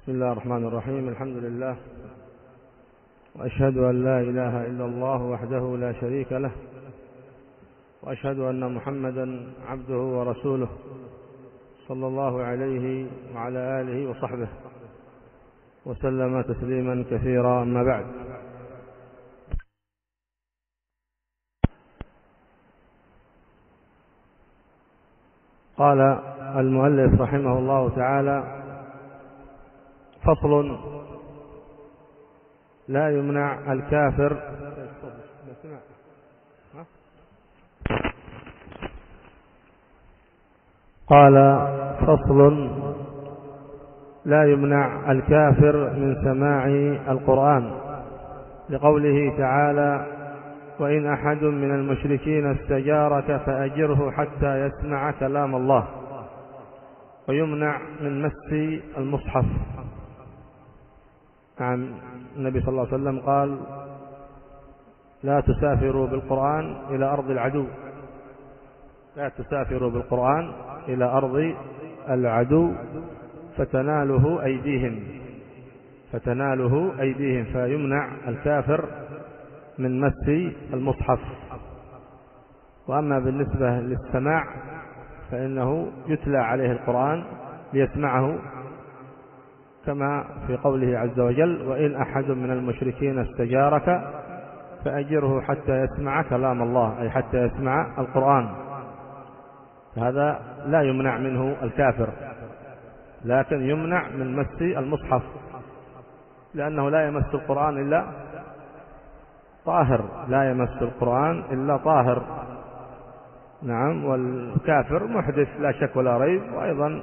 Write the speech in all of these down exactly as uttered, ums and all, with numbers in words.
بسم الله الرحمن الرحيم. الحمد لله، وأشهد أن لا إله إلا الله وحده لا شريك له، وأشهد أن محمدا عبده ورسوله صلى الله عليه وعلى آله وصحبه وسلم تسليما كثيرا. أما بعد، قال المؤلف رحمه الله تعالى: فصل: لا يمنع الكافر قال فصل: لا يمنع الكافر من سماع القرآن، لقوله تعالى: وإن أحد من المشركين استجارك فأجره حتى يسمع كلام الله. ويمنع من مس المصحف. عن النبي صلى الله عليه وسلم قال: لا تسافروا بالقرآن إلى أرض العدو لا تسافروا بالقرآن إلى أرض العدو فتناله أيديهم فتناله أيديهم فيمنع الكافر من مس المصحف. وأما بالنسبة للسماع فإنه يتلى عليه القرآن ليسمعه، كما في قوله عز وجل: وإن أحد من المشركين استجارك فأجره حتى يسمع كلام الله، أي حتى يسمع القرآن. هذا لا يمنع منه الكافر، لكن يمنع من مس المصحف، لأنه لا يمس القرآن إلا طاهر لا يمس القرآن إلا طاهر. نعم، والكافر محدث لا شك ولا ريب، وأيضا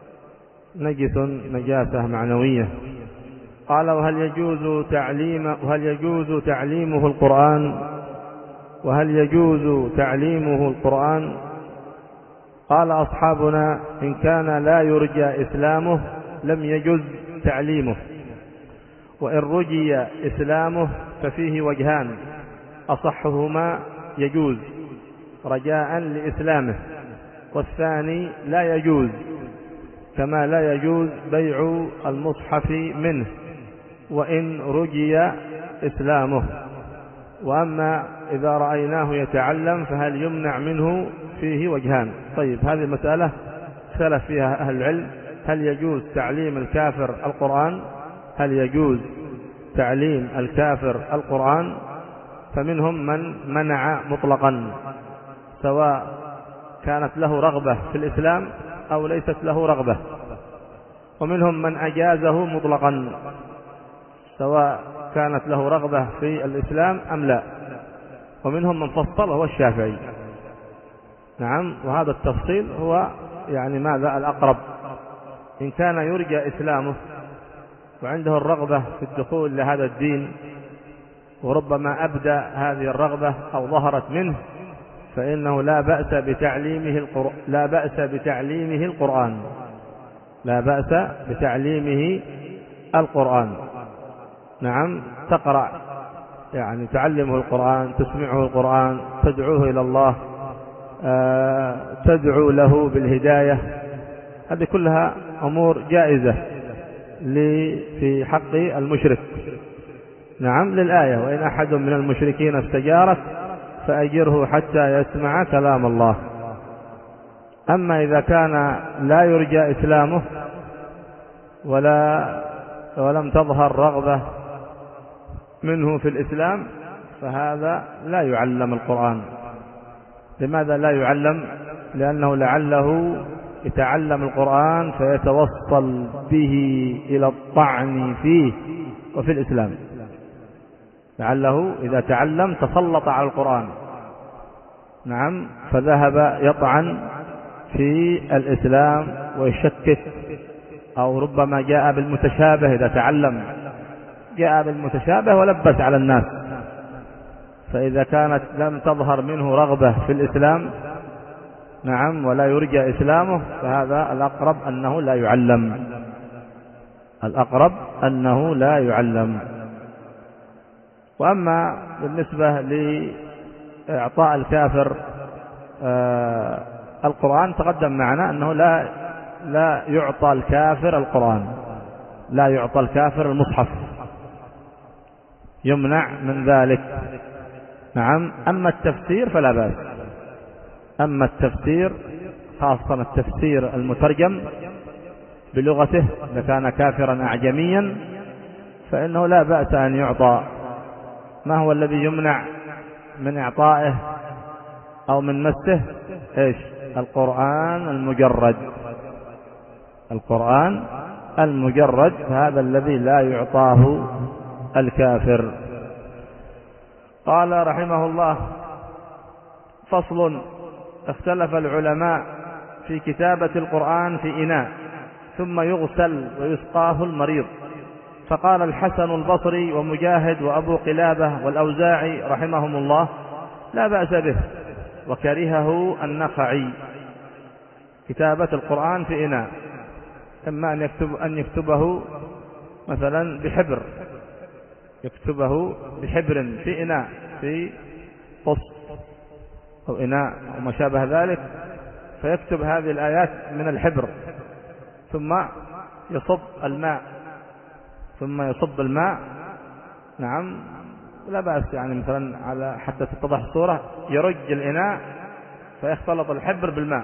نجس نجاسة معنوية. قال: وهل يجوز تعليم وهل يجوز تعليمه القرآن وهل يجوز تعليمه القرآن قال أصحابنا: إن كان لا يرجى إسلامه لم يجوز تعليمه، وإن رجي إسلامه ففيه وجهان: أصحهما يجوز رجاء لإسلامه، والثاني لا يجوز، كما لا يجوز بيع المصحف منه وإن رجي إسلامه. وأما إذا رأيناه يتعلم فهل يمنع منه؟ فيه وجهان. طيب، هذه المسألة اختلف فيها أهل العلم: هل يجوز تعليم الكافر القرآن؟ هل يجوز تعليم الكافر القرآن؟ فمنهم من منع مطلقا، سواء كانت له رغبة في الإسلام أو ليست له رغبة، ومنهم من أجازه مطلقا، سواء كانت له رغبة في الإسلام أم لا، ومنهم من فصل هو الشافعي. نعم، وهذا التفصيل هو يعني ماذا الأقرب. إن كان يرجى إسلامه وعنده الرغبة في الدخول لهذا الدين، وربما أبدى هذه الرغبة أو ظهرت منه، فإنه لا بأس بتعليمه القرآن لا بأس بتعليمه القرآن لا بأس بتعليمه القرآن. نعم، تقرأ يعني تعلمه القرآن، تسمعه القرآن، تدعوه إلى الله، آه، تدعو له بالهداية. هذه كلها أمور جائزة في حق المشرك. نعم، للآية: وإن أحد من المشركين استجارك فأجره حتى يسمع كلام الله. أما إذا كان لا يرجى إسلامه ولا ولم تظهر رغبة منه في الإسلام، فهذا لا يعلم القرآن. لماذا لا يعلم؟ لأنه لعله يتعلم القرآن فيتوصل به إلى الطعن فيه وفي الإسلام. لعله إذا تعلم تسلط على القرآن، نعم، فذهب يطعن في الإسلام ويشكك، أو ربما جاء بالمتشابه. إذا تعلم جاء بالمتشابه ولبس على الناس. فإذا كانت لم تظهر منه رغبة في الإسلام، نعم، ولا يرجى إسلامه، فهذا الأقرب أنه لا يعلم الأقرب أنه لا يعلم. وأما بالنسبة لإعطاء الكافر آه القرآن، تقدم معنا أنه لا لا يعطى الكافر القرآن، لا يعطى الكافر المصحف، يمنع من ذلك. نعم. أما التفسير فلا بأس، أما التفسير خاصة التفسير المترجم بلغته إذا كان كافرا أعجميا فإنه لا بأس أن يعطى. ما هو الذي يمنع من إعطائه أو من مسه؟ إيش؟ القرآن المجرد، القرآن المجرد هذا الذي لا يعطاه الكافر. قال رحمه الله: فصل: اختلف العلماء في كتابة القرآن في إناء ثم يغسل ويسقاه المريض، فقال الحسن البصري ومجاهد وأبو قلابة والأوزاعي رحمهم الله: لا بأس به، وكرهه النخعي كتابة القرآن في إناء، إما أن يكتب أن يكتبه مثلا بحبر، يكتبه بحبر في إناء، في قص أو إناء أو ما شابه ذلك، فيكتب هذه الآيات من الحبر ثم يصب الماء ثم يصب الماء نعم لا بأس، يعني مثلا على حتى تتضح الصورة، يرج الإناء فيختلط الحبر بالماء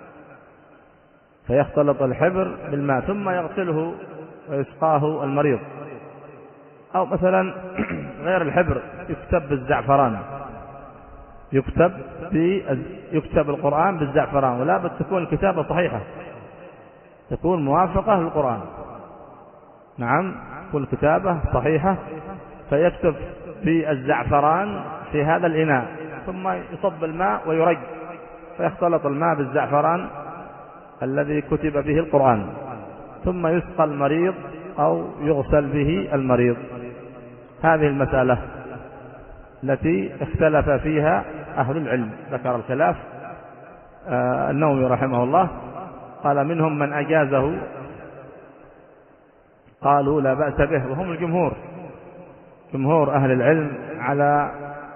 فيختلط الحبر بالماء ثم يغسله ويسقاه المريض. أو مثلا غير الحبر يكتب بالزعفران، يكتب يكتب القرآن بالزعفران، ولا بد تكون الكتابة صحيحة، تكون موافقة للقرآن. نعم، تكون الكتابة صحيحة، فيكتب بالزعفران في هذا الإناء ثم يصب الماء ويرج فيختلط الماء بالزعفران الذي كتب به القرآن، ثم يسقى المريض أو يغسل به المريض. هذه المسألة التي اختلف فيها أهل العلم. ذكر الخلاف آه النووي رحمه الله، قال: منهم من أجازه، قالوا لا بأس به، وهم الجمهور، جمهور أهل العلم على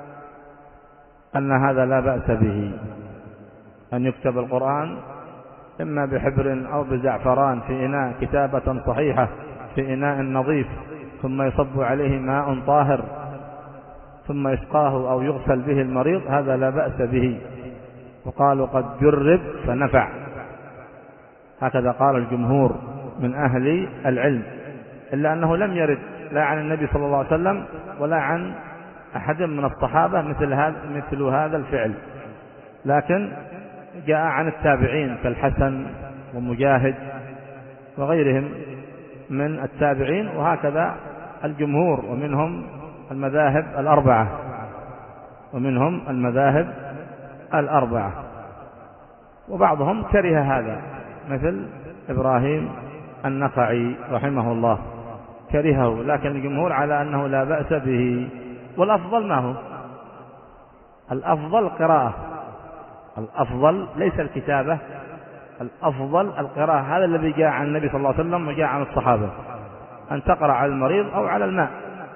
أن هذا لا بأس به، أن يكتب القرآن إما بحبر أو بزعفران في إناء كتابة صحيحة في إناء نظيف، ثم يصب عليه ماء طاهر ثم يسقاه أو يغسل به المريض، هذا لا بأس به. وقالوا قد جرب فنفع، هكذا قال الجمهور من أهل العلم، إلا أنه لم يرد لا عن النبي صلى الله عليه وسلم ولا عن أحد من الصحابة مثل هذا مثل هذا الفعل، لكن جاء عن التابعين كالحسن ومجاهد وغيرهم من التابعين، وهكذا الجمهور، ومنهم المذاهب الأربعة ومنهم المذاهب الأربعة وبعضهم كره هذا مثل إبراهيم النخعي رحمه الله كرهه، لكن الجمهور على أنه لا بأس به. والأفضل ما هو؟ الأفضل القراءة، الأفضل ليس الكتابة، الأفضل القراءة. هذا الذي جاء عن النبي صلى الله عليه وسلم وجاء عن الصحابة، أن تقرأ على المريض أو على الماء،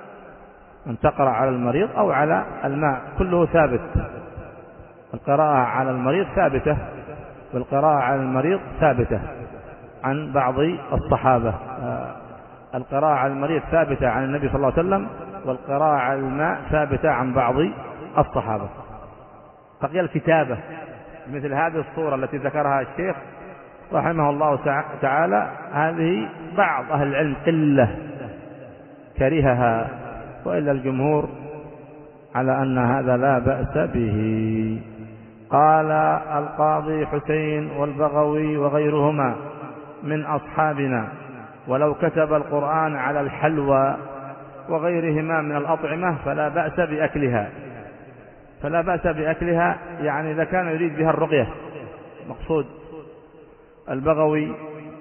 أن تقرأ على المريض أو على الماء، كله ثابت. القراءة على المريض ثابتة، والقراءة على المريض ثابتة عن بعض الصحابة. القراءة على المريض ثابتة عن النبي صلى الله عليه وسلم، والقراءة على الماء ثابتة عن بعض الصحابة. بقي الكتابة مثل هذه الصورة التي ذكرها الشيخ رحمه الله تعالى، هذه بعض أهل العلم قلة كرهها، وإلا الجمهور على أن هذا لا بأس به. قال القاضي حسين والبغوي وغيرهما من أصحابنا: ولو كتب القرآن على الحلوى وغيرهما من الأطعمة فلا بأس بأكلها. فلا بأس بأكلها يعني إذا كان يريد بها الرقية مقصود. البغوي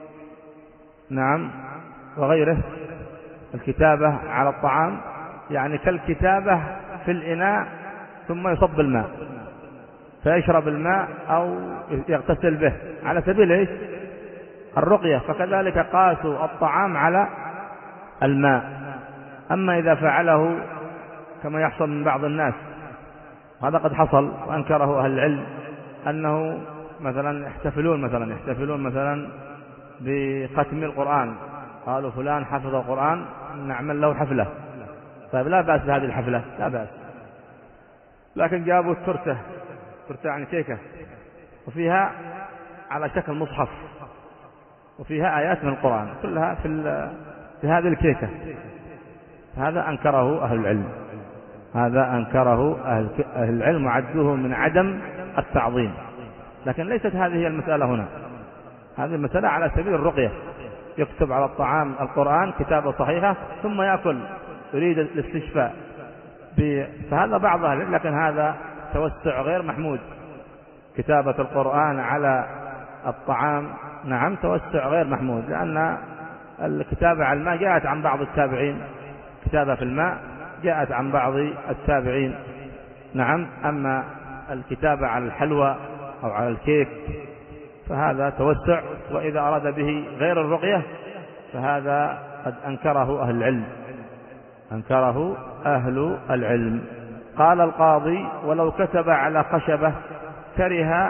نعم وغيره الكتابة على الطعام يعني كالكتابة في الإناء ثم يصب الماء فيشرب الماء أو يغتسل به على سبيل إيش؟ الرقية. فكذلك قاسوا الطعام على الماء. أما إذا فعله كما يحصل من بعض الناس، هذا قد حصل وأنكره أهل العلم، أنه مثلا يحتفلون مثلا يحتفلون مثلا بختم القرآن قالوا فلان حفظ القرآن نعمل له حفلة. طيب لا بأس بهذه الحفلة، لا بأس، لكن جابوا الترتة، ترتة يعني كيكة وفيها على شكل مصحف وفيها آيات من القرآن كلها في, في هذه الكيكة. هذا أنكره أهل العلم، هذا أنكره أهل العلم وعدوه من عدم التعظيم. لكن ليست هذه المسألة هنا، هذه المسألة على سبيل الرقية، يكتب على الطعام القرآن كتابة صحيحة ثم يأكل، يريد الاستشفاء، فهذا بعض أهل العلم، لكن هذا توسع غير محمود. كتابة القرآن على الطعام نعم توسع غير محمود، لأن الكتابة على الماء جاءت عن بعض التابعين، كتابة في الماء جاءت عن بعض التابعين نعم. أما الكتابة على الحلوى أو على الكيك فهذا توسع، وإذا أراد به غير الرقية فهذا قد أنكره أهل العلم، أنكره أهل العلم. قال القاضي: ولو كتب على خشبة كره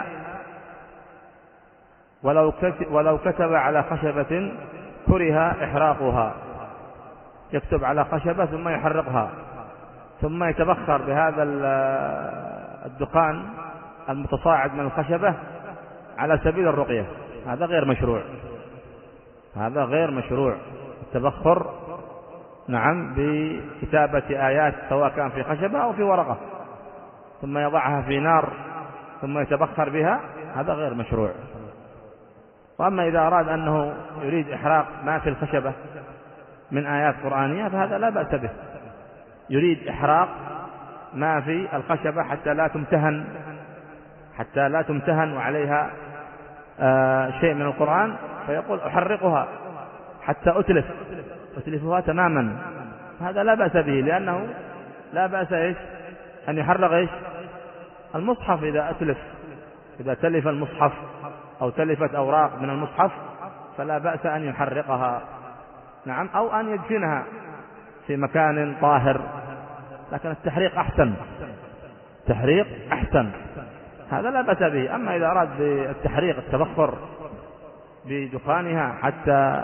ولو كتب, ولو كتب على خشبة كره إحراقها. يكتب على خشبة ثم يحرقها ثم يتبخر بهذا الدخان المتصاعد من الخشبة على سبيل الرقية، هذا غير مشروع، هذا غير مشروع. التبخر نعم بكتابة آيات سواء كان في خشبة أو في ورقة ثم يضعها في نار ثم يتبخر بها، هذا غير مشروع. وأما إذا أراد أنه يريد إحراق ما في الخشبة من آيات قرآنية فهذا لا بأس به، يريد إحراق ما في الخشبة حتى لا تمتهن، حتى لا تمتهن وعليها آه شيء من القرآن، فيقول أحرقها حتى أتلف أتلفها تماما، هذا لا بأس به، لأنه لا بأس إيش أن يحرق إيش المصحف. إذا أتلف، إذا تلف المصحف أو تلفت أوراق من المصحف فلا بأس أن يحرقها نعم، أو أن يدفنها في مكان طاهر، لكن التحريق أحسن، التحريق أحسن، هذا لا بأس به. أما إذا أراد بالتحريق التبخر بدخانها حتى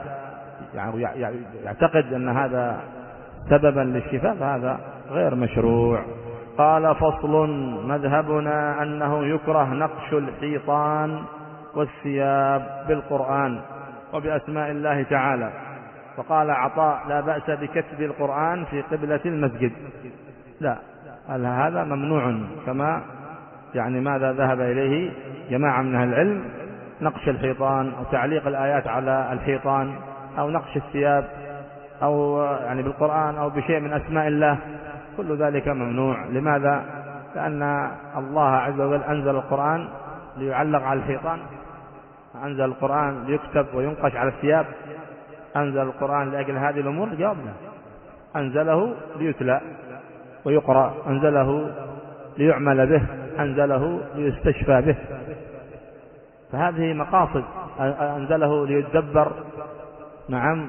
يعتقد أن هذا سببا للشفاء فهذا غير مشروع. قال: فصل: مذهبنا أنه يكره نقش الحيطان والثياب بالقرآن وبأسماء الله تعالى. فقال عطاء: لا بأس بكتب القرآن في قبلة المسجد. لا، هذا ممنوع، كما يعني ماذا ذهب إليه جماعة من أهل العلم، نقش الحيطان أو تعليق الآيات على الحيطان أو نقش الثياب أو يعني بالقرآن أو بشيء من أسماء الله، كل ذلك ممنوع. لماذا؟ لأن الله عز وجل أنزل القرآن ليعلق على الحيطان، أنزل القرآن ليكتب وينقش على الثياب، أنزل القرآن لأجل هذه الأمور؟ جوابنا: أنزله ليتلى ويقرأ، أنزله ليعمل به، أنزله ليستشفى به، فهذه مقاصد. أنزله ليتدبر نعم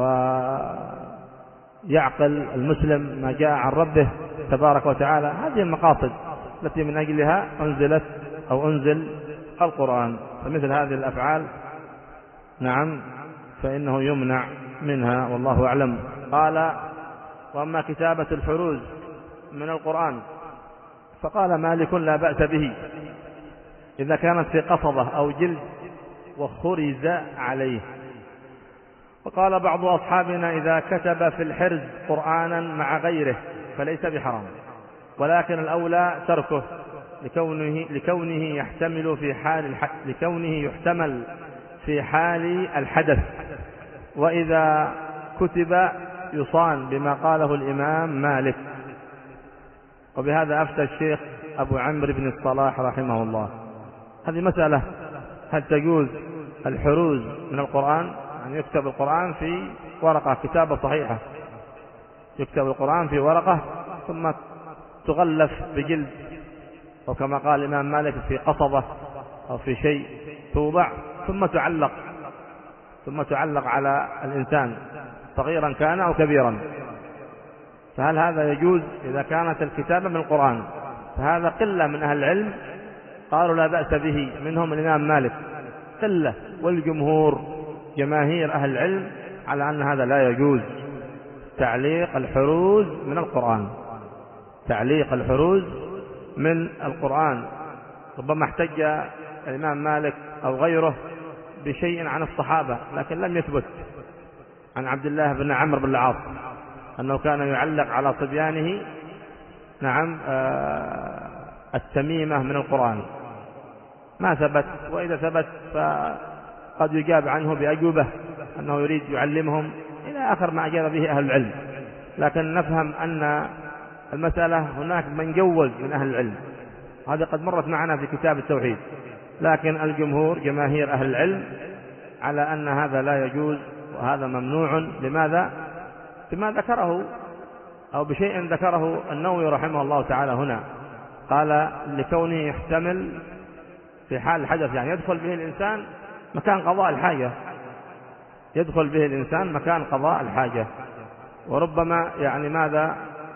ويعقل المسلم ما جاء عن ربه تبارك وتعالى، هذه المقاصد التي من أجلها أنزلت أو أنزل القرآن. فمثل هذه الأفعال نعم فإنه يمنع منها، والله أعلم. قال: وأما كتابة الحروز من القرآن فقال مالك: لا بأس به إذا كانت في قصبة أو جلد وخرز عليه. وقال بعض أصحابنا: إذا كتب في الحرز قرآنا مع غيره فليس بحرام، ولكن الأولى تركه لكونه, لكونه يحتمل في حال لكونه يحتمل في حال الحدث، وإذا كتب يصان بما قاله الإمام مالك. وبهذا أفتى الشيخ أبو عمرو بن الصلاح رحمه الله. هذه مسألة: هل تجوز الحروز من القرآن، أن يكتب القرآن في ورقة كتابة صحيحة، يكتب القرآن في ورقة ثم تغلف بجلد، وكما قال الإمام مالك في قصبة أو في شيء توضع ثم تعلق ثم تعلق على الإنسان صغيرا كان أو كبيرا، فهل هذا يجوز إذا كانت الكتابة من القرآن؟ فهذا قلة من أهل العلم قالوا لا بأس به، منهم الإمام مالك قلة، والجمهور جماهير أهل العلم على أن هذا لا يجوز، تعليق الحروز من القرآن، تعليق الحروز من القرآن. ربما احتج الإمام مالك أو غيره بشيء عن الصحابة، لكن لم يثبت عن عبد الله بن عمرو بن العاص أنه كان يعلق على صبيانه نعم التميمة من القرآن، ما ثبت. وإذا ثبت فقد يجاب عنه بأجوبة أنه يريد يعلمهم إلى آخر ما أجاب به أهل العلم. لكن نفهم أن المسألة هناك من جوز من أهل العلم، هذا قد مرت معنا في كتاب التوحيد، لكن الجمهور جماهير أهل العلم على أن هذا لا يجوز وهذا ممنوع. لماذا؟ بما ذكره أو بشيء ذكره النووي رحمه الله تعالى هنا، قال لكونه يحتمل في حال الحدث، يعني يدخل به الإنسان مكان قضاء الحاجة، يدخل به الإنسان مكان قضاء الحاجة. وربما يعني ماذا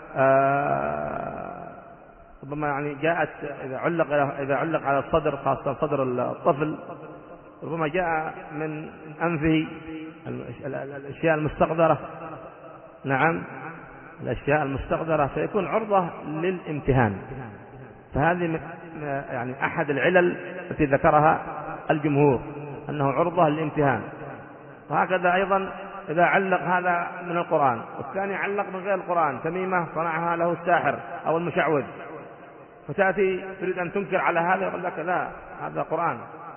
آه ربما يعني جاءت إذا علق إذا علق على الصدر، خاصة صدر الطفل، ربما جاء من أنفه الأشياء المستقدرة، نعم الأشياء المستقدرة، فيكون عرضة للامتهان. فهذه يعني أحد العلل التي ذكرها الجمهور أنه عرضة للامتهان. وهكذا أيضا إذا علق هذا من القرآن والثاني علق من غير القرآن، تميمة صنعها له الساحر أو المشعوذ، فتأتي تريد أن تنكر على هذا، يقول لك لا هذا قرآن،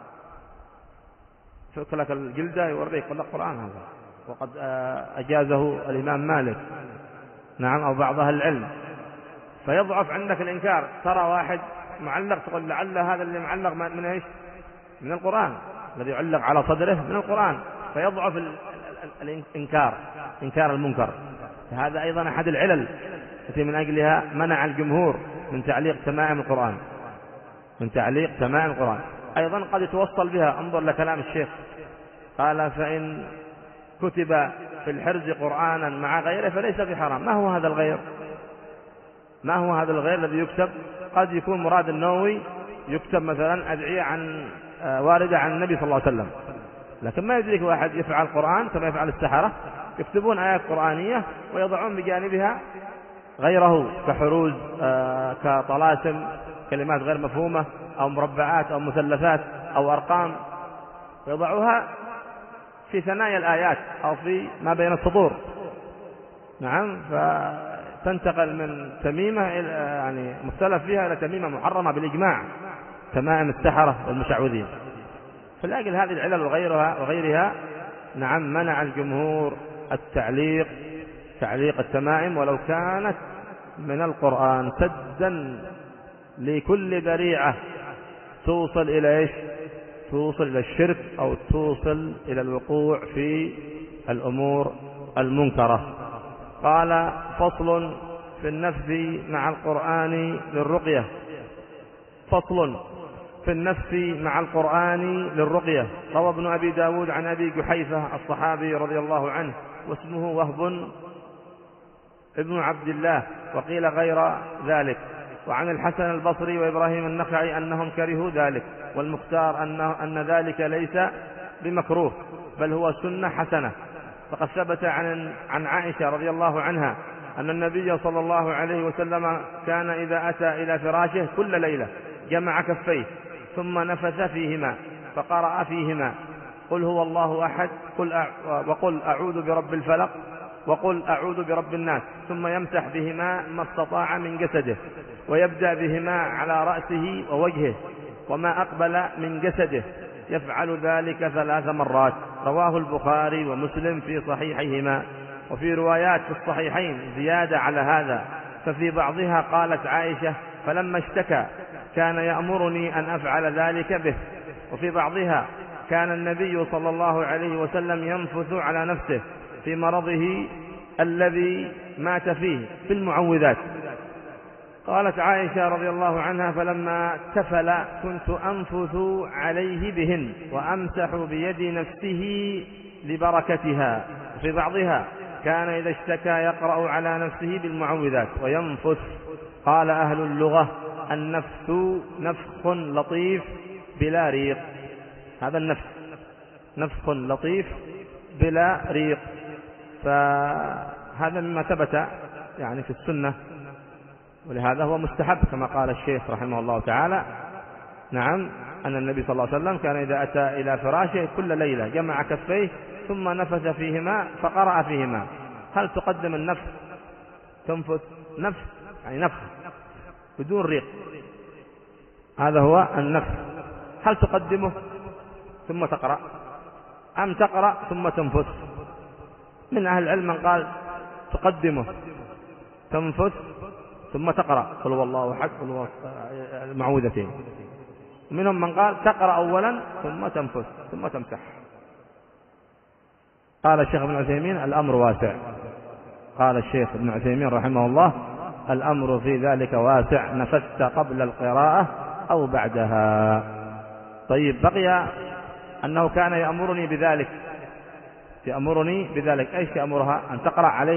فك لك الجلدة يوريك يقول لك قرآن هذا، وقد أجازه الإمام مالك نعم أو بعض أهل العلم. فيضعف عندك الإنكار، ترى واحد معلق تقول لعل هذا اللي معلق من إيش؟ من القرآن، الذي يعلق على صدره من القرآن، فيضعف الإنكار، إنكار المنكر. فهذا أيضا أحد العلل التي من أجلها منع الجمهور من تعليق تمائم القرآن، من تعليق تمائم القرآن. أيضا قد يتوصل بها، انظر لكلام الشيخ، قال فإن كتب في الحرز قرآنا مع غيره فليس بحرام. ما هو هذا الغير؟ ما هو هذا الغير الذي يكتب؟ قد يكون مراد النووي يكتب مثلا أدعية عن واردة عن النبي صلى الله عليه وسلم، لكن ما يدرك واحد يفعل القرآن كما يفعل السحرة، يكتبون آيات قرآنية ويضعون بجانبها غيره كحروز آه كطلاسم، كلمات غير مفهومة أو مربعات أو مثلثات أو أرقام، ويضعوها في ثنايا الآيات أو في ما بين السطور. نعم، فتنتقل من تميمة يعني مختلف فيها إلى تميمة محرمة بالإجماع، تمائم السحرة والمشعوذين. فلأجل هذه العلل وغيرها وغيرها نعم منع الجمهور التعليق، تعليق التمائم ولو كانت من القرآن، سدا لكل ذريعة توصل إلى إيش؟ توصل إلى الشرك أو توصل إلى الوقوع في الأمور المنكرة. قال فصل في النفث مع القرآن للرقية. فصل في النفث مع القرآن للرقية. روى ابن أبي داود عن أبي جحيفة الصحابي رضي الله عنه واسمه وهب ابن عبد الله، وقيل غير ذلك، وعن الحسن البصري وإبراهيم النخعي أنهم كرهوا ذلك، والمختار أن, أن ذلك ليس بمكروه بل هو سنة حسنة. فقد ثبت عن, عن عائشة رضي الله عنها أن النبي صلى الله عليه وسلم كان إذا أتى إلى فراشه كل ليلة جمع كفيه ثم نفث فيهما فقرأ فيهما قل هو الله أحد قل أع... وقل أعوذ برب الفلق وقل أعوذ برب الناس، ثم يمسح بهما ما استطاع من جسده، ويبدأ بهما على رأسه ووجهه وما أقبل من جسده، يفعل ذلك ثلاث مرات. رواه البخاري ومسلم في صحيحيهما. وفي روايات في الصحيحين زيادة على هذا، ففي بعضها قالت عائشة فلما اشتكى كان يأمرني أن أفعل ذلك به، وفي بعضها كان النبي صلى الله عليه وسلم ينفث على نفسه في مرضه الذي مات فيه في المعوذات. قالت عائشة رضي الله عنها فلما تفل كنت أنفث عليه بهن وأمسح بيد نفسه لبركتها. في بعضها كان إذا اشتكى يقرأ على نفسه بالمعوذات وينفث. قال أهل اللغة النفث نفخ لطيف بلا ريق، هذا النفث نفخ لطيف بلا ريق. فهذا مما ثبت يعني في السنة، ولهذا هو مستحب كما قال الشيخ رحمه الله تعالى. نعم، أن النبي صلى الله عليه وسلم كان إذا أتى إلى فراشه كل ليلة جمع كفيه ثم نفث فيهما فقرأ فيهما. هل تقدم النفث؟ تنفث نفث يعني نفخ بدون ريق، هذا هو النفث. هل تقدمه ثم تقرأ أم تقرأ ثم تنفث؟ من أهل العلم من قال تقدمه تنفث ثم تقرأ قل هو الله أحد قل هو المعوذتين. منهم من قال تقرأ أولا ثم تنفث ثم تمسح. قال الشيخ ابن عثيمين الأمر واسع. قال الشيخ ابن عثيمين رحمه الله الأمر في ذلك واسع، نفثت قبل القراءة أو بعدها. طيب، بقي أنه كان يأمرني بذلك، يأمرني بذلك. أيش يأمرها؟ أن تقرأ عليه؟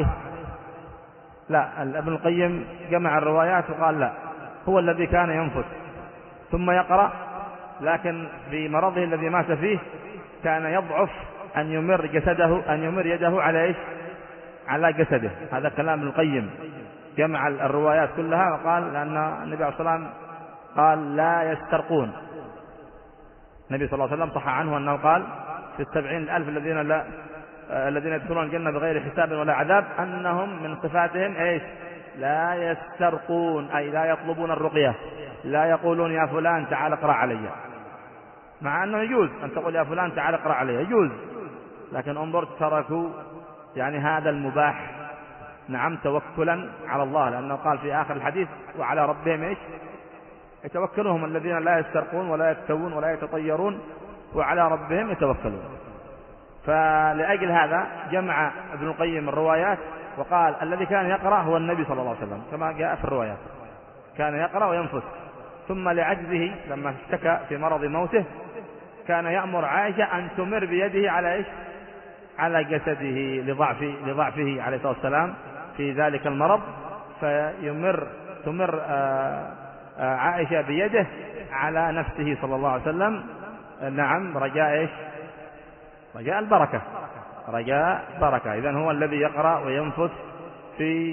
لا، ابن القيم جمع الروايات وقال لا، هو الذي كان ينفث ثم يقرأ، لكن في مرضه الذي مات فيه كان يضعف أن يمر جسده أن يمر يده على إيش؟ على جسده. هذا كلام ابن القيم، جمع الروايات كلها وقال لأن النبي عليه الصلاة والسلام قال لا يسترقون. النبي صلى الله عليه وسلم صح عنه أنه قال في السبعين الألف الذين لا الذين يدخلون الجنة بغير حساب ولا عذاب أنهم من صفاتهم إيش؟ لا يسترقون، أي لا يطلبون الرقية، لا يقولون يا فلان تعال اقرأ علي، مع أنه يجوز أن تقول يا فلان تعال اقرأ علي، يجوز، لكن انظر تركوا يعني هذا المباح. نعم، توكلا على الله، لأنه قال في آخر الحديث وعلى ربهم إيش؟ يتوكلهم الذين لا يسترقون ولا يكتوون ولا يتطيرون وعلى ربهم يتوكلون. فلأجل هذا جمع ابن القيم الروايات وقال الذي كان يقرأ هو النبي صلى الله عليه وسلم كما جاء في الروايات، كان يقرأ وينفث. ثم لعجزه لما اشتكى في مرض موته كان يأمر عائشة أن تمر بيده على إيش؟ على جسده لضعف لضعفه عليه الصلاة والسلام في ذلك المرض، فيمر تمر عائشة بيده على نفسه صلى الله عليه وسلم. نعم، رجاء إيش؟ رجاء البركة، رجاء بركة. إذن هو الذي يقرأ وينفث في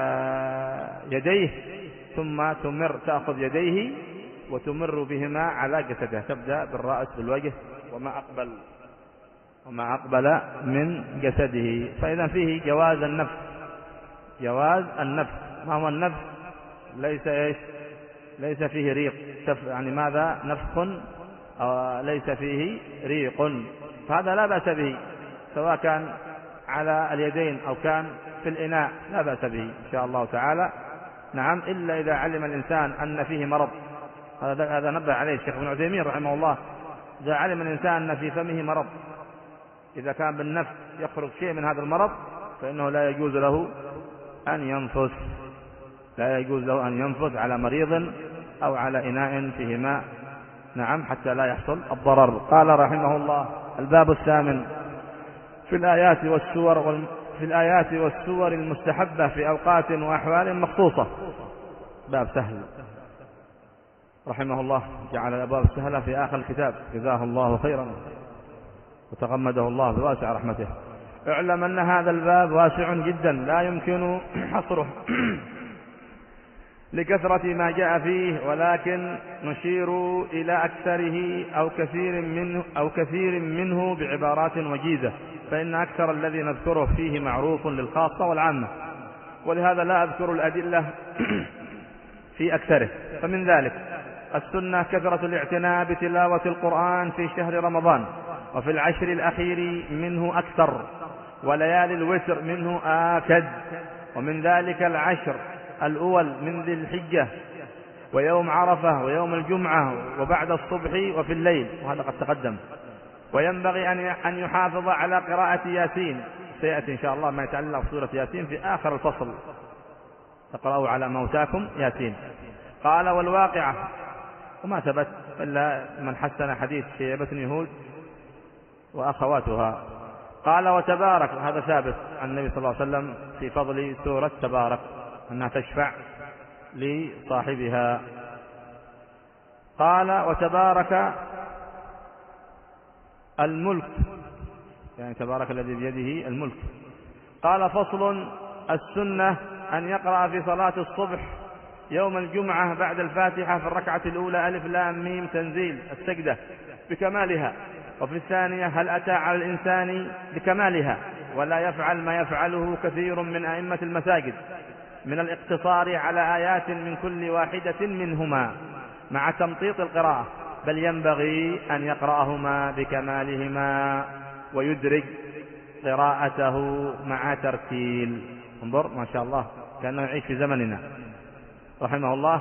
يديه، ثم تمر تأخذ يديه وتمر بهما على جسده، تبدأ بالرأس بالوجه وما أقبل وما أقبل من جسده. فإذا فيه جواز النفس، جواز النفس. ما هو النفس؟ ليس إيش؟ ليس فيه ريق، يعني ماذا؟ نفخ أو ليس فيه ريق، فهذا لا بأس به، سواء كان على اليدين أو كان في الإناء لا بأس به إن شاء الله تعالى. نعم، إلا إذا علم الإنسان أن فيه مرض، هذا نبه عليه الشيخ ابن عثيمين رحمه الله. إذا علم الإنسان أن في فمه مرض، إذا كان بالنفس يخرج شيء من هذا المرض، فإنه لا يجوز له أن ينفث، لا يجوز له أن ينفث على مريض أو على إناء فيه ماء. نعم، حتى لا يحصل الضرر. قال رحمه الله الباب الثامن في الآيات والسور والم... في الآيات والسور المستحبة في أوقات وأحوال مخصوصة. باب سهل رحمه الله، جعل الأبواب السهلة في آخر الكتاب، جزاه الله خيرا وتغمده الله بواسع رحمته. اعلم أن هذا الباب واسع جدا لا يمكن حصره لكثرة ما جاء فيه، ولكن نشير إلى أكثره أو كثير منه أو كثير منه بعبارات وجيزة، فإن أكثر الذي نذكره فيه معروف للخاصة والعامة، ولهذا لا أذكر الأدلة في أكثره. فمن ذلك السنة كثرة الاعتناء بتلاوة القرآن في شهر رمضان، وفي العشر الأخير منه أكثر، وليالي الوتر منه آكد، ومن ذلك العشر الأول من ذي الحجة ويوم عرفة ويوم الجمعة وبعد الصبح وفي الليل، وهذا قد تقدم. وينبغي أن يحافظ على قراءة ياسين، سيأتي إن شاء الله ما يتعلق بسورة ياسين في آخر الفصل، تقرأوا على موتاكم ياسين. قال والواقعة، وما ثبت إلا من حسن حديث شيبة يهود وأخواتها. قال وتبارك، هذا ثابت عن النبي صلى الله عليه وسلم في فضل سورة تبارك أنها تشفع لصاحبها. قال وتبارك الملك، يعني تبارك الذي بيده الملك. قال فصل: السنة أن يقرأ في صلاة الصبح يوم الجمعة بعد الفاتحة في الركعة الأولى ألف لام ميم تنزيل السجدة بكمالها، وفي الثانية هل أتى على الإنسان بكمالها، ولا يفعل ما يفعله كثير من أئمة المساجد من الاقتصار على آيات من كل واحدة منهما مع تمطيط القراءة، بل ينبغي أن يقرأهما بكمالهما ويدرج قراءته مع ترتيل. انظر ما شاء الله كأنه يعيش في زمننا رحمه الله.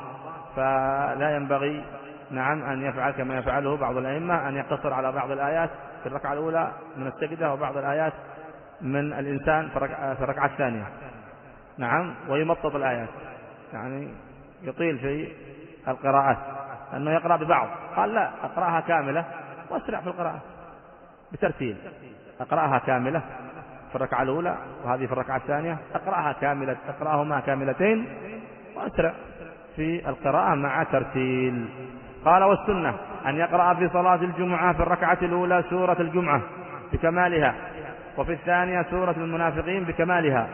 فلا ينبغي نعم أن يفعل كما يفعله بعض الأئمة، أن يقتصر على بعض الآيات في الركعة الأولى من السجدة وبعض الآيات من الإنسان في الركعة الثانية، نعم، ويمطط الآيات، يعني يطيل في القراءات، أنه يقرأ ببعض. قال لا، أقرأها كاملة وأسرع في القراءة بترتيل، أقرأها كاملة في الركعة الأولى وهذه في الركعة الثانية، أقرأها كاملة، أقرأهما كاملتين وأسرع في القراءة مع ترتيل. قال: والسنة أن يقرأ في صلاة الجمعة في الركعة الأولى سورة الجمعة بكمالها، وفي الثانية سورة المنافقين بكمالها،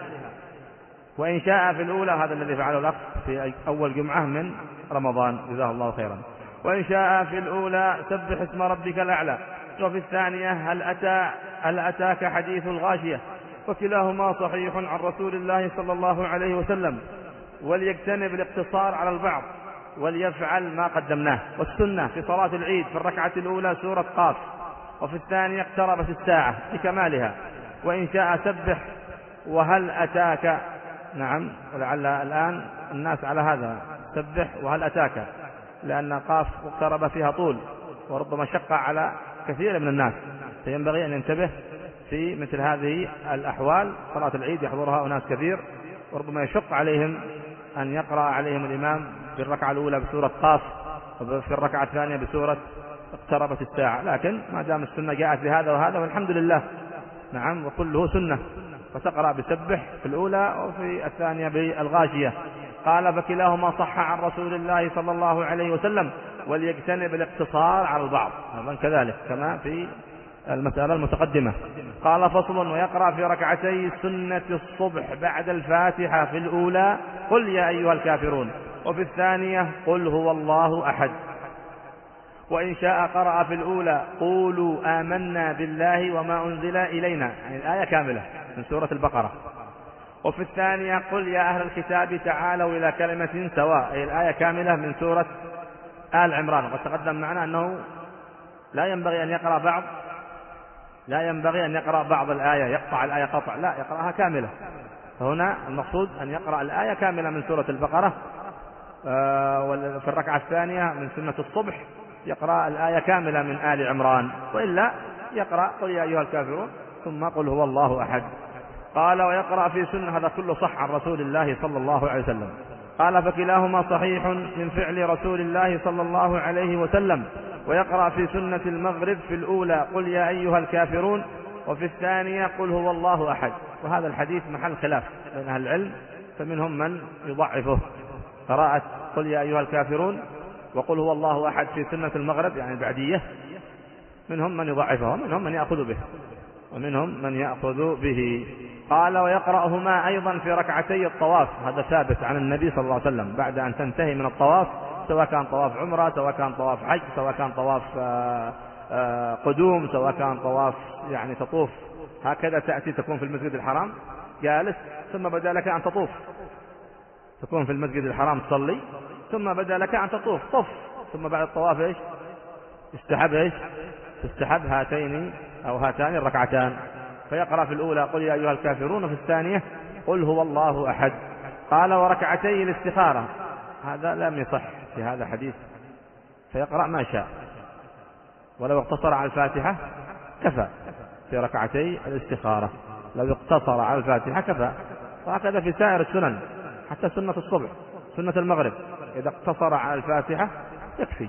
وإن شاء في الأولى، هذا الذي فعله الأخ في أول جمعة من رمضان جزاه الله خيرا، وإن شاء في الأولى سبح اسم ربك الأعلى، وفي الثانية هل أتى هل أتاك حديث الغاشية، وكلاهما صحيح عن رسول الله صلى الله عليه وسلم، وليجتنب الاقتصار على البعض وليفعل ما قدمناه. والسنة في صلاة العيد في الركعة الأولى سورة قاف، وفي الثانية اقتربت الساعة بكمالها، وإن شاء سبح وهل أتاك، نعم، ولعل الآن الناس على هذا، سبح وهل أتاك، لأن قاف اقترب فيها طول وربما شق على كثير من الناس، فينبغي أن ينتبه في مثل هذه الأحوال. صلاة العيد يحضرها أناس كثير وربما يشق عليهم أن يقرأ عليهم الإمام في الركعة الأولى بسورة قاف وفي الركعة الثانية بسورة اقتربت الساعة، لكن ما دام السنة جاءت بهذا وهذا والحمد لله، نعم، وكله سنة، فتقرأ بسبح في الأولى وفي الثانية بالغاشية. قال: فكلاهما صح عن رسول الله صلى الله عليه وسلم، وليجتنب الاقتصار على البعض، أيضا كذلك كما في المسألة المتقدمة. قال: فصل: ويقرأ في ركعتي سنة الصبح بعد الفاتحة في الأولى قل يا أيها الكافرون، وفي الثانية قل هو الله أحد، وإن شاء قرأ في الأولى قولوا آمنا بالله وما أنزل إلينا، يعني الآية كاملة من سورة البقرة، وفي الثانية قل يا أهل الكتاب تعالوا إلى كلمة سواء، أي الآية كاملة من سورة آل عمران. وقد تقدم معنا أنه لا ينبغي أن يقرأ بعض لا ينبغي أن يقرأ بعض الآية، يقطع الآية قطع، لا، يقرأها كاملة. فهنا المقصود أن يقرأ الآية كاملة من سورة البقرة، في الركعة الثانية من سنة الصبح يقرأ الآية كاملة من آل عمران، وإلا يقرأ قل يا أيها الكافرون ثم قل هو الله أحد. قال: ويقرأ في سنة، هذا كله صح عن رسول الله صلى الله عليه وسلم. قال: فكلاهما صحيح من فعل رسول الله صلى الله عليه وسلم. ويقرأ في سنة المغرب في الأولى قل يا أيها الكافرون، وفي الثانية قل هو الله أحد، وهذا الحديث محل خلاف بين أهل العلم، فمنهم من يضعفه، قراءة قل يا أيها الكافرون وقل هو الله أحد في سنة المغرب يعني البعدية، منهم من يضعفه ومنهم من يأخذ به ومنهم من يأخذ به. قال: ويقرأهما أيضا في ركعتي الطواف، هذا ثابت عن النبي صلى الله عليه وسلم، بعد أن تنتهي من الطواف، سواء كان طواف عمرة، سواء كان طواف حج، سواء كان طواف قدوم، سواء كان طواف يعني تطوف هكذا، تأتي تكون في المسجد الحرام جالس، ثم بدا لك أن تطوف، تكون في المسجد الحرام تصلي، ثم بدا لك أن تطوف طف، ثم بعد الطواف إيش تستحب إيش تستحب هاتين أو هاتان الركعتان. فيقرأ في الأولى قل يا أيها الكافرون، وفي الثانية قل هو الله أحد. قال: وركعتي الاستخارة، هذا لم يصح في هذا الحديث، فيقرأ ما شاء، ولو اقتصر على الفاتحة كفى في ركعتي الاستخارة، لو اقتصر على الفاتحة كفى، وهكذا في سائر السنن، حتى سنة الصبح، سنة المغرب، إذا اقتصر على الفاتحة يكفي.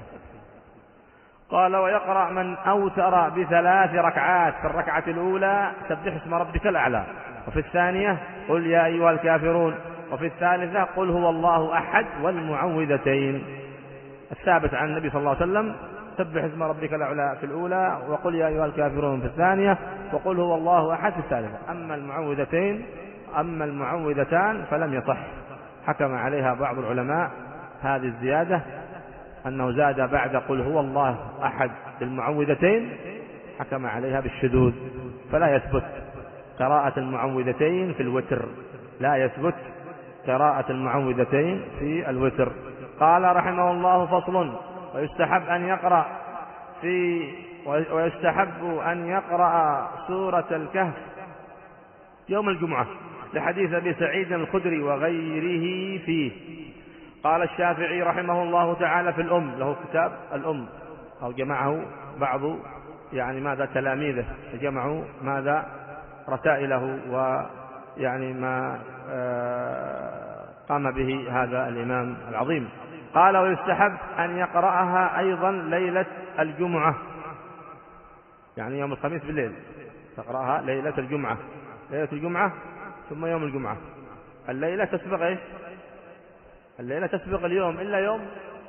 قال: ويقرأ من أوتر بثلاث ركعات في الركعة الأولى سبح اسم ربك الأعلى، وفي الثانية قل يا أيها الكافرون، وفي الثالثة قل هو الله أحد والمعوذتين. الثابت عن النبي صلى الله عليه وسلم سبح اسم ربك الأعلى في الأولى، وقل يا أيها الكافرون في الثانية، وقل هو الله أحد في الثالثة. أما المعوذتين أما المعوذتان فلم يصح. حكم عليها بعض العلماء هذه الزيادة أنه زاد بعد قل هو الله أحد بالمعوذتين، حكم عليها بالشذوذ، فلا يثبت قراءة المعوذتين في الوتر، لا يثبت قراءة المعوذتين في الوتر. قال رحمه الله: فصل: ويستحب أن يقرأ في ويستحب أن يقرأ سورة الكهف يوم الجمعة لحديث أبي سعيد الخدري وغيره فيه. قال الشافعي رحمه الله تعالى في الأم، له كتاب الأم أو جمعه بعض يعني ماذا تلاميذه، جمعوا ماذا رسائله ويعني ما قام به هذا الإمام العظيم. قال: ويستحب أن يقرأها أيضا ليلة الجمعة، يعني يوم الخميس بالليل تقرأها ليلة الجمعة، ليلة الجمعة ثم يوم الجمعة. الليلة تسبق إيش؟ الليلة تسبق اليوم إلا يوم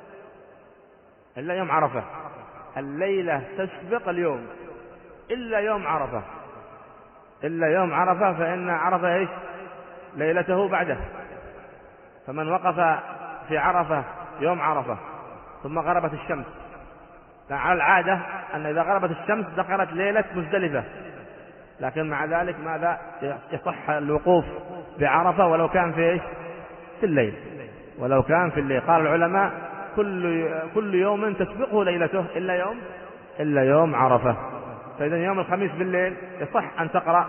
إلا يوم عرفة. الليلة تسبق اليوم إلا يوم عرفة، إلا يوم عرفة، فإن عرفة إيش؟ ليلته بعده. فمن وقف في عرفة يوم عرفة ثم غربت الشمس، على العادة أن إذا غربت الشمس دخلت ليلة مزدلفة، لكن مع ذلك ماذا يصح الوقوف بعرفة ولو كان في إيش؟ في الليل، ولو كان في الليل. قال العلماء: كل كل يوم تسبقه ليلته إلا يوم إلا يوم عرفة. فإذا يوم الخميس بالليل يصح أن تقرأ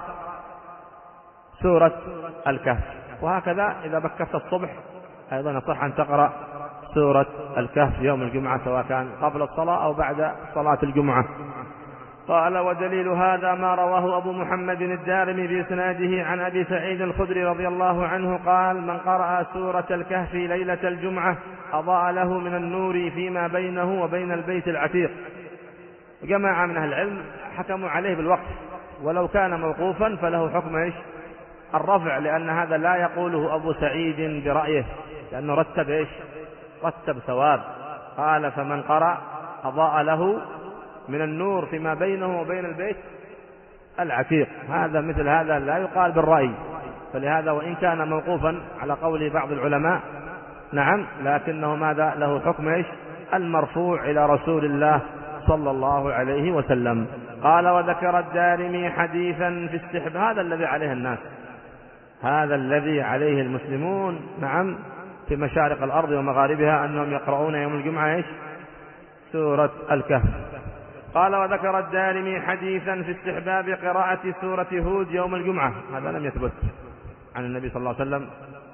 سورة الكهف، وهكذا إذا بكرت الصبح أيضا يصح أن تقرأ سورة الكهف يوم الجمعة، سواء كان قبل الصلاة أو بعد صلاة الجمعة. قال: ودليل هذا ما رواه أبو محمد الدارمي بإسناده عن أبي سعيد الخدري رضي الله عنه قال: من قرأ سورة الكهف ليلة الجمعة أضاء له من النور فيما بينه وبين البيت العتيق. جماعة من أهل العلم حكموا عليه بالوقف، ولو كان موقوفا فله حكم إيش؟ الرفع، لأن هذا لا يقوله أبو سعيد برأيه، لأنه رتب إيش؟ رتب ثواب. قال: فمن قرأ أضاء له من النور فيما بينه وبين البيت العتيق. هذا مثل هذا لا يقال بالرأي، فلهذا وإن كان موقوفا على قول بعض العلماء نعم، لكنه ماذا له حكم إيش؟ المرفوع إلى رسول الله صلى الله عليه وسلم. قال: وذكر الدارمي حديثا في استحباب، هذا الذي عليه الناس، هذا الذي عليه المسلمون نعم في مشارق الأرض ومغاربها، أنهم يقرؤون يوم الجمعة إيش؟ سورة الكهف. قال: وذكر الدارمي حديثا في استحباب قراءة سورة هود يوم الجمعة، هذا لم يثبت عن النبي صلى الله عليه وسلم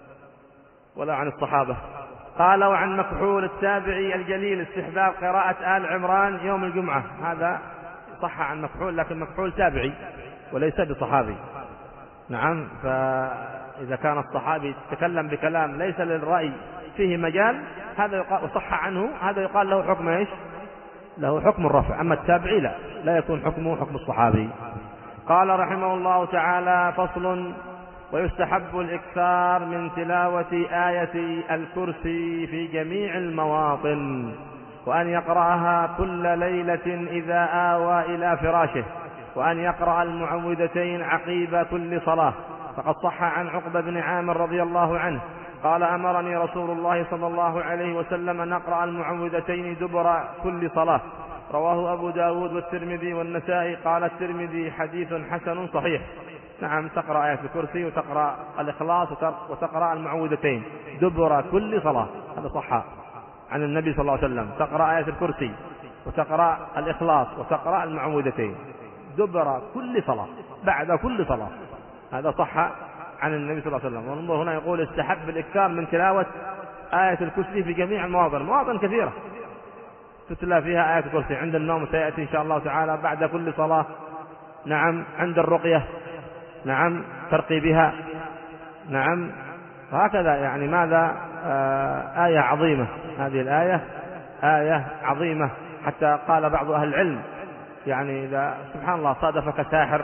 ولا عن الصحابة. قال: وعن مكحول التابعي الجليل استحباب قراءة آل عمران يوم الجمعة، هذا صح عن مكحول، لكن مكحول تابعي وليس بصحابي. نعم، فإذا كان الصحابي تكلم بكلام ليس للرأي فيه مجال، هذا يقال وصح عنه، هذا يقال له حكم إيش؟ له حكم الرفع. أما التابعي لا لا يكون حكمه حكم الصحابي. قال رحمه الله تعالى: فصل: ويستحب الإكثار من تلاوة آية الكرسي في جميع المواطن، وأن يقرأها كل ليلة إذا آوى إلى فراشه، وأن يقرأ المعوذتين عقيب كل صلاة. فقد صح عن عقبة بن عامر رضي الله عنه قال: أمرني رسول الله صلى الله عليه وسلم أن أقرأ المعوذتين دبر كل صلاة. رواه أبو داود والترمذي والنسائي. قال الترمذي: حديث حسن صحيح. نعم، تقرأ آية الكرسي وتقرأ الإخلاص وتقرأ المعوذتين دبر كل صلاة، هذا صح عن النبي صلى الله عليه وسلم. تقرأ آية الكرسي وتقرأ الإخلاص وتقرأ المعوذتين دبر كل صلاة، بعد كل صلاة، هذا صح عن النبي صلى الله عليه وسلم. وننظر هنا يقول: استحب الإكثار من تلاوة آية الكرسي في جميع المواطن، مواطن كثيرة تتلى فيها آية الكرسي، عند النوم سيأتي إن شاء الله تعالى، بعد كل صلاة، نعم، عند الرقية، نعم، ترقي بها، نعم، هكذا يعني ماذا آه آية عظيمة، هذه الآية آية عظيمة، حتى قال بعض أهل العلم يعني إذا سبحان الله صادفك ساحر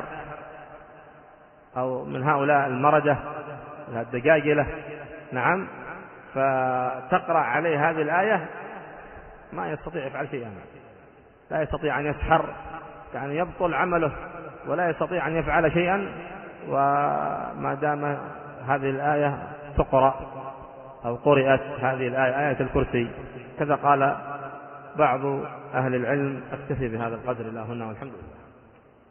أو من هؤلاء المرجة الدجاجلة، نعم، فتقرأ عليه هذه الآية ما يستطيع يفعل شيئا، لا يستطيع أن يسحر، يعني يبطل عمله ولا يستطيع أن يفعل شيئا، وما دام هذه الآية تقرأ أو قرأت هذه الآية آية الكرسي، كذا قال بعض أهل العلم. أكتفي بهذا القدر الله هنا والحمد لله.